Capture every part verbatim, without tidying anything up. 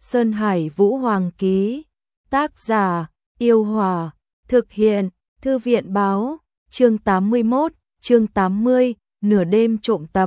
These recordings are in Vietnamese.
Sơn Hải Vũ Hoàng ký. Tác giả, Yêu Hòa. Thực hiện, Thư viện báo. Chương tám mươi mốt, chương tám mươi, nửa đêm trộm tập.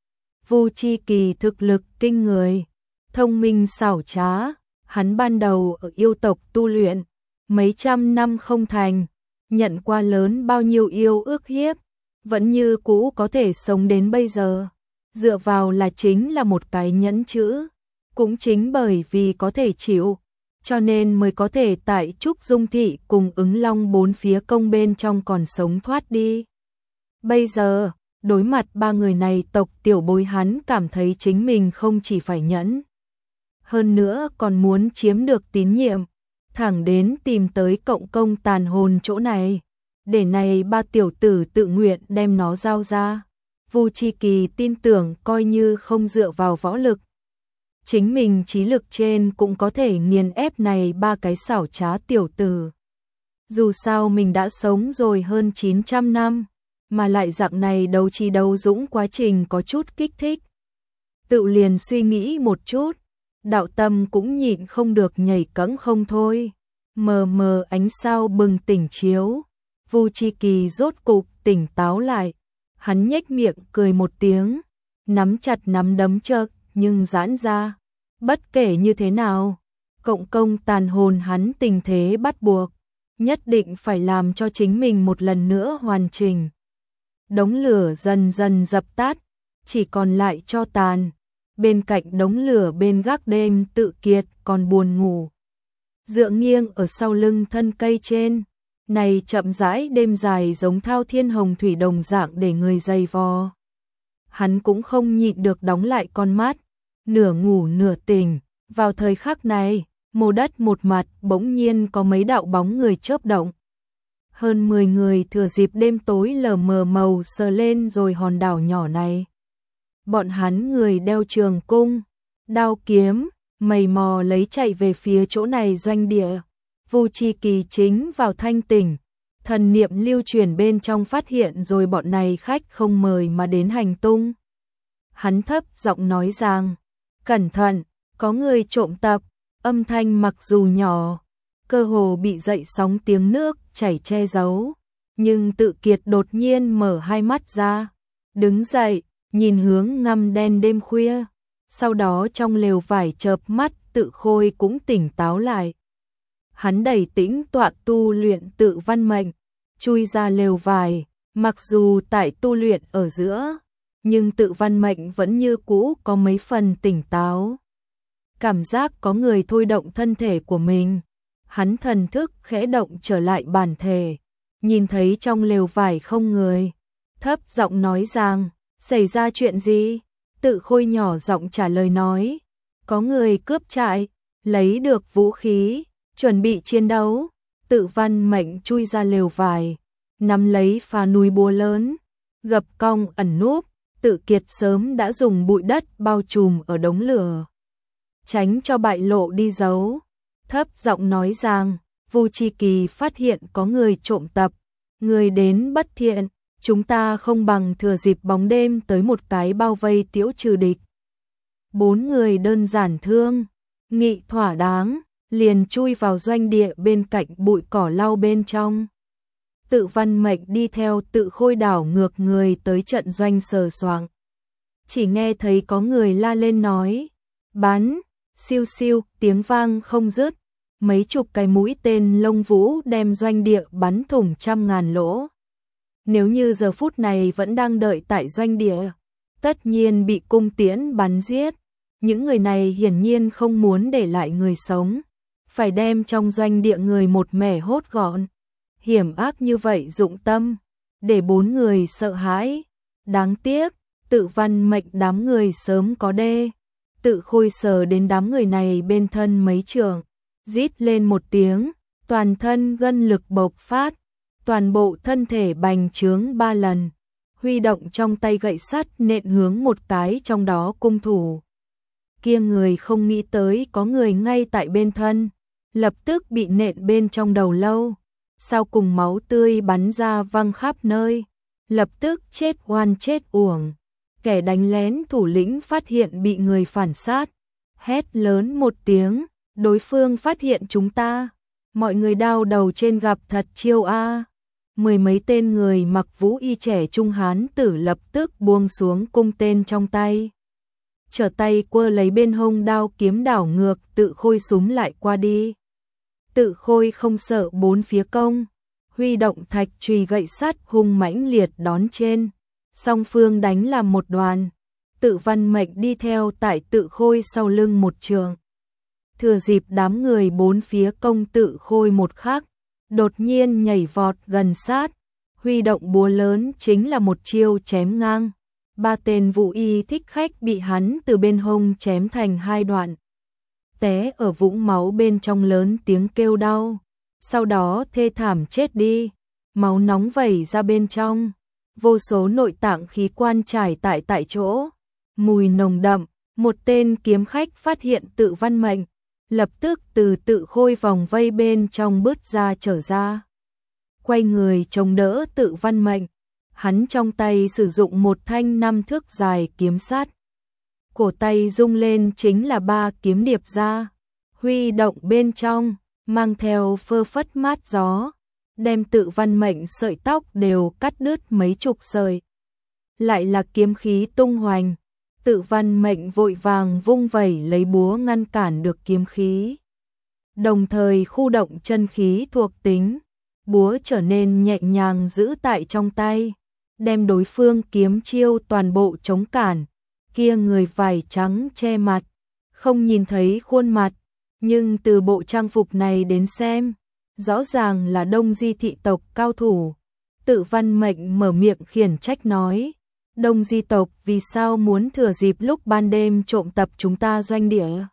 Vu Chi Kỳ thực lực kinh người, thông minh xảo trá, hắn ban đầu ở yêu tộc tu luyện, mấy trăm năm không thành, nhận qua lớn bao nhiêu yêu ức hiếp, vẫn như cũ có thể sống đến bây giờ, dựa vào là chính là một cái nhẫn chữ, cũng chính bởi vì có thể chịu, cho nên mới có thể tại Trúc Dung Thị cùng Ứng Long bốn phía công bên trong còn sống thoát đi. Bây giờ, đối mặt ba người này tộc tiểu bối hắn cảm thấy chính mình không chỉ phải nhẫn, hơn nữa còn muốn chiếm được tín nhiệm, thẳng đến tìm tới cộng công tàn hồn chỗ này, để này ba tiểu tử tự nguyện đem nó giao ra. Vu Chi Kỳ tin tưởng coi như không dựa vào võ lực, chính mình trí lực trên cũng có thể nghiền ép này ba cái xảo trá tiểu tử. Dù sao mình đã sống rồi hơn chín trăm năm, mà lại dạng này đấu trí đấu dũng quá trình có chút kích thích. Tự liền suy nghĩ một chút, đạo tâm cũng nhịn không được nhảy cẫng không thôi. Mờ mờ ánh sao bừng tỉnh chiếu, Vu Chi Kỳ rốt cục tỉnh táo lại. Hắn nhếch miệng cười một tiếng, nắm chặt nắm đấm chợt nhưng giãn ra. Bất kể như thế nào, cộng công tàn hồn hắn tình thế bắt buộc, nhất định phải làm cho chính mình một lần nữa hoàn chỉnh. Đống lửa dần dần dập tắt, chỉ còn lại tro tàn. Bên cạnh đống lửa bên gác đêm Tự Kiệt còn buồn ngủ, dựa nghiêng ở sau lưng thân cây trên. Này chậm rãi đêm dài giống thao thiên hồng thủy đồng dạng để người dày vò. Hắn cũng không nhịn được đóng lại con mắt, nửa ngủ nửa tỉnh. Vào thời khắc này, mồ đất một mặt bỗng nhiên có mấy đạo bóng người chớp động. Hơn mười người thừa dịp đêm tối lờ mờ màu sờ lên rồi hòn đảo nhỏ này. Bọn hắn người đeo trường cung, đao kiếm, mày mò lấy chạy về phía chỗ này doanh địa. Vu Chi Kỳ chính vào thanh tỉnh, thần niệm lưu truyền bên trong phát hiện rồi bọn này khách không mời mà đến hành tung. Hắn thấp giọng nói rằng, cẩn thận, có người trộm tập. Âm thanh mặc dù nhỏ, cơ hồ bị dậy sóng tiếng nước chảy che giấu, nhưng Tự Kiệt đột nhiên mở hai mắt ra, đứng dậy, nhìn hướng ngăm đen đêm khuya. Sau đó trong lều vải chợp mắt Tự Khôi cũng tỉnh táo lại. Hắn đẩy tĩnh tọa tu luyện tự văn mệnh, chui ra lều vải, mặc dù tại tu luyện ở giữa, nhưng tự văn mệnh vẫn như cũ có mấy phần tỉnh táo. Cảm giác có người thôi động thân thể của mình, hắn thần thức khẽ động trở lại bản thể, nhìn thấy trong lều vải không người, thấp giọng nói rằng, xảy ra chuyện gì? Tự Khôi nhỏ giọng trả lời nói, có người cướp trại, lấy được vũ khí, chuẩn bị chiến đấu. Tự văn mệnh chui ra lều vải, nắm lấy phá núi búa lớn, gập cong ẩn núp. Tự Kiệt sớm đã dùng bụi đất bao trùm ở đống lửa, tránh cho bại lộ đi giấu. Thấp giọng nói rằng, Vu Chi Kỳ phát hiện có người trộm tập, người đến bất thiện, chúng ta không bằng thừa dịp bóng đêm tới một cái bao vây tiễu trừ địch. Bốn người đơn giản thương, nghị thỏa đáng, liền chui vào doanh địa bên cạnh bụi cỏ lau bên trong. Tự văn mệnh đi theo Tự Khôi đảo ngược người tới trận doanh sờ soạng. Chỉ nghe thấy có người la lên nói, bắn, siêu siêu, tiếng vang không dứt. Mấy chục cái mũi tên lông vũ đem doanh địa bắn thủng trăm ngàn lỗ. Nếu như giờ phút này vẫn đang đợi tại doanh địa, tất nhiên bị cung tiễn bắn giết. Những người này hiển nhiên không muốn để lại người sống, phải đem trong doanh địa người một mẻ hốt gọn. Hiểm ác như vậy dụng tâm, để bốn người sợ hãi. Đáng tiếc, Tự văn mệnh đám người sớm có đê. Tự Khôi sờ đến đám người này bên thân mấy trường, rít lên một tiếng, toàn thân gân lực bộc phát, toàn bộ thân thể bành trướng ba lần, huy động trong tay gậy sắt nện hướng một cái trong đó cung thủ. Kia người không nghĩ tới có người ngay tại bên thân, lập tức bị nện bên trong đầu lâu, sau cùng máu tươi bắn ra văng khắp nơi, lập tức chết oan chết uổng. Kẻ đánh lén thủ lĩnh phát hiện bị người phản sát, Hét lớn một tiếng, đối phương phát hiện chúng ta. Mọi người đau đầu trên gặp thật chiêu a. Mười mấy tên người mặc vũ y trẻ trung hán tử lập tức buông xuống cung tên trong tay. Trở tay quơ lấy bên hông đao kiếm đảo ngược, Tự Khôi súm lại qua đi. Tự Khôi không sợ bốn phía công, huy động thạch chùy gậy sắt hung mãnh liệt đón trên. Song phương đánh làm một đoàn. Tự Văn Mệnh đi theo tại Tự Khôi sau lưng một trường. Thừa dịp đám người bốn phía công Tự Khôi một khắc, đột nhiên nhảy vọt gần sát, huy động búa lớn chính là một chiêu chém ngang. Ba tên vũ y thích khách bị hắn từ bên hông chém thành hai đoạn. Té ở vũng máu bên trong lớn tiếng kêu đau, sau đó thê thảm chết đi, máu nóng vẩy ra bên trong, vô số nội tạng khí quan trải tại tại chỗ, mùi nồng đậm. Một tên kiếm khách phát hiện Tự Văn Mệnh, lập tức từ Tự Khôi vòng vây bên trong bứt ra trở ra. Quay người chống đỡ Tự Văn Mệnh, hắn trong tay sử dụng một thanh năm thước dài kiếm sắt. Cổ tay rung lên chính là ba kiếm điệp ra, huy động bên trong, mang theo phơ phất mát gió, đem Tự Văn Mệnh sợi tóc đều cắt đứt mấy chục sợi. Lại là kiếm khí tung hoành, Tự Văn Mệnh vội vàng vung vẩy lấy búa ngăn cản được kiếm khí. Đồng thời khu động chân khí thuộc tính, búa trở nên nhẹ nhàng giữ tại trong tay, đem đối phương kiếm chiêu toàn bộ chống cản. Kia người vải trắng che mặt, không nhìn thấy khuôn mặt, nhưng từ bộ trang phục này đến xem, rõ ràng là Đông Di thị tộc cao thủ. Tự Văn Mệnh mở miệng khiển trách nói, Đông Di tộc vì sao muốn thừa dịp lúc ban đêm trộm tập chúng ta doanh địa?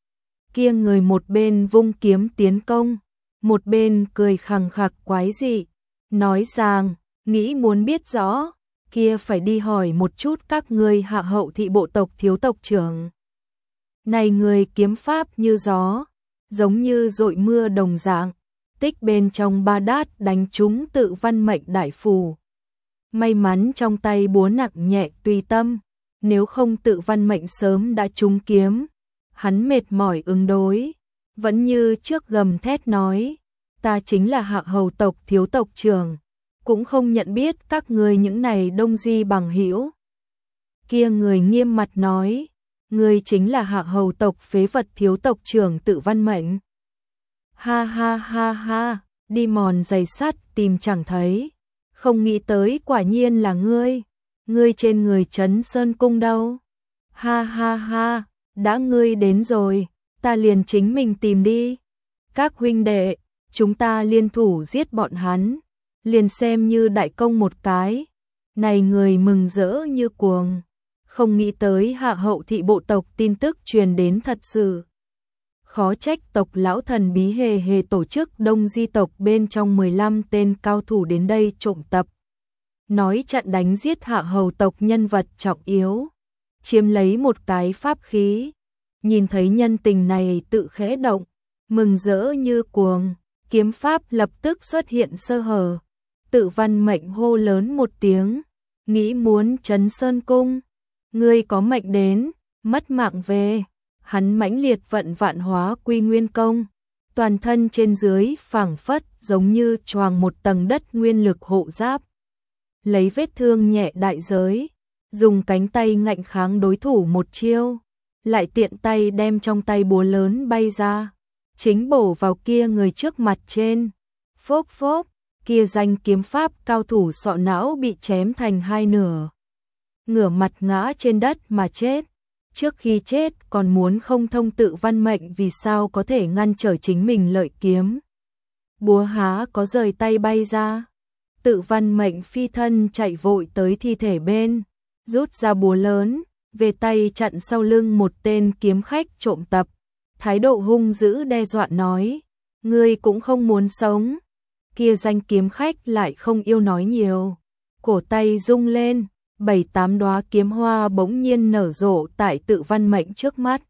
Kia người một bên vung kiếm tiến công, một bên cười khằng khặc quái dị, nói rằng, nghĩ muốn biết rõ, kia phải đi hỏi một chút các ngươi Hạ Hậu thị bộ tộc thiếu tộc trưởng. Này người kiếm pháp như gió, giống như dội mưa đồng dạng, tích bên trong ba đát đánh trúng Tự Văn Mệnh đại phù. May mắn trong tay búa nặng nhẹ tùy tâm, nếu không Tự Văn Mệnh sớm đã trúng kiếm. Hắn mệt mỏi ứng đối, vẫn như trước gầm thét nói, ta chính là Hạ Hầu tộc thiếu tộc trưởng, cũng không nhận biết các người những này Đông Di bằng hữu. Kia người nghiêm mặt nói, người chính là Hạ Hầu tộc phế vật thiếu tộc trưởng Tự Văn Mệnh. Ha ha ha ha, đi mòn giày sắt tìm chẳng thấy, không nghĩ tới quả nhiên là ngươi, ngươi trên người Trấn Sơn Cung đâu. Ha ha ha, đã ngươi đến rồi, ta liền chính mình tìm đi. Các huynh đệ, chúng ta liên thủ giết bọn hắn, liền xem như đại công một cái. Này người mừng rỡ như cuồng, không nghĩ tới Hạ Hậu thị bộ tộc tin tức truyền đến thật sự. Khó trách tộc lão thần bí hề hề tổ chức Đông Di tộc bên trong mười lăm tên cao thủ đến đây trộm tập. Nói chặn đánh giết Hạ Hầu tộc nhân vật trọng yếu, chiếm lấy một cái pháp khí. Nhìn thấy nhân tình này tự khẽ động, mừng rỡ như cuồng, kiếm pháp lập tức xuất hiện sơ hở. Tự Văn Mệnh hô lớn một tiếng, nghĩ muốn Trấn Sơn Cung, ngươi có mệnh đến, mất mạng về. Hắn mãnh liệt vận vạn hóa quy nguyên công, toàn thân trên dưới phảng phất giống như choàng một tầng đất nguyên lực hộ giáp. Lấy vết thương nhẹ đại giới, dùng cánh tay ngạnh kháng đối thủ một chiêu, lại tiện tay đem trong tay búa lớn bay ra, chính bổ vào kia người trước mặt trên. Phốc phốc, kia danh kiếm pháp cao thủ sọ não bị chém thành hai nửa, ngửa mặt ngã trên đất mà chết. Trước khi chết còn muốn không thông Tự Văn Mệnh vì sao có thể ngăn trở chính mình lợi kiếm. Búa há có rời tay bay ra. Tự Văn Mệnh phi thân chạy vội tới thi thể bên, rút ra búa lớn, về tay chặn sau lưng một tên kiếm khách trộm tập. Thái độ hung dữ đe dọa nói, ngươi cũng không muốn sống. Kia danh kiếm khách lại không yêu nói nhiều, cổ tay rung lên, bảy tám đóa kiếm hoa bỗng nhiên nở rộ tại Tự Văn Mệnh trước mắt.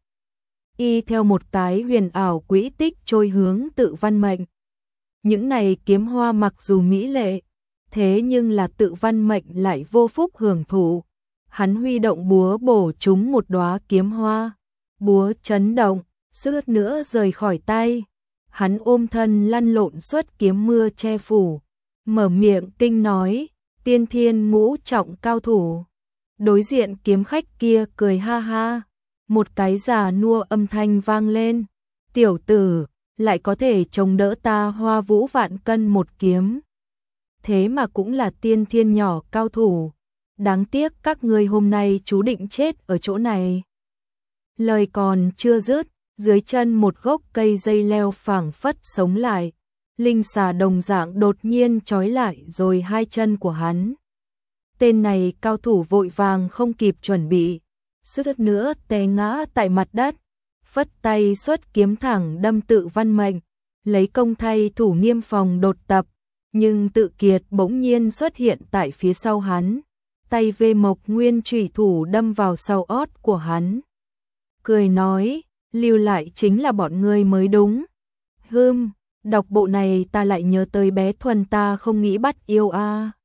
Y theo một cái huyền ảo quỹ tích trôi hướng Tự Văn Mệnh. Những này kiếm hoa mặc dù mỹ lệ, thế nhưng là Tự Văn Mệnh lại vô phúc hưởng thụ. Hắn huy động búa bổ trúng một đóa kiếm hoa, búa chấn động, suýt nữa rời khỏi tay. Hắn ôm thân lăn lộn xuất kiếm mưa che phủ, mở miệng tinh nói, tiên thiên ngũ trọng cao thủ. Đối diện kiếm khách kia cười ha ha, một cái già nua âm thanh vang lên, tiểu tử, lại có thể chống đỡ ta Hoa Vũ Vạn Cân một kiếm. Thế mà cũng là tiên thiên nhỏ cao thủ, đáng tiếc các ngươi hôm nay chú định chết ở chỗ này. Lời còn chưa dứt, dưới chân một gốc cây dây leo phảng phất sống lại, linh xà đồng dạng đột nhiên trói lại rồi hai chân của hắn. Tên này cao thủ vội vàng không kịp chuẩn bị, suýt nữa té ngã tại mặt đất, phất tay xuất kiếm thẳng đâm Tự Văn Mệnh, lấy công thay thủ Nghiêm Phòng đột tập, nhưng Tự Kiệt bỗng nhiên xuất hiện tại phía sau hắn, tay vê mộc nguyên chủy thủ đâm vào sau ót của hắn. Cười nói, lưu lại chính là bọn ngươi mới đúng. Hừm, đọc bộ này ta lại nhớ tới bé Thuần ta không nghĩ bắt yêu a. À.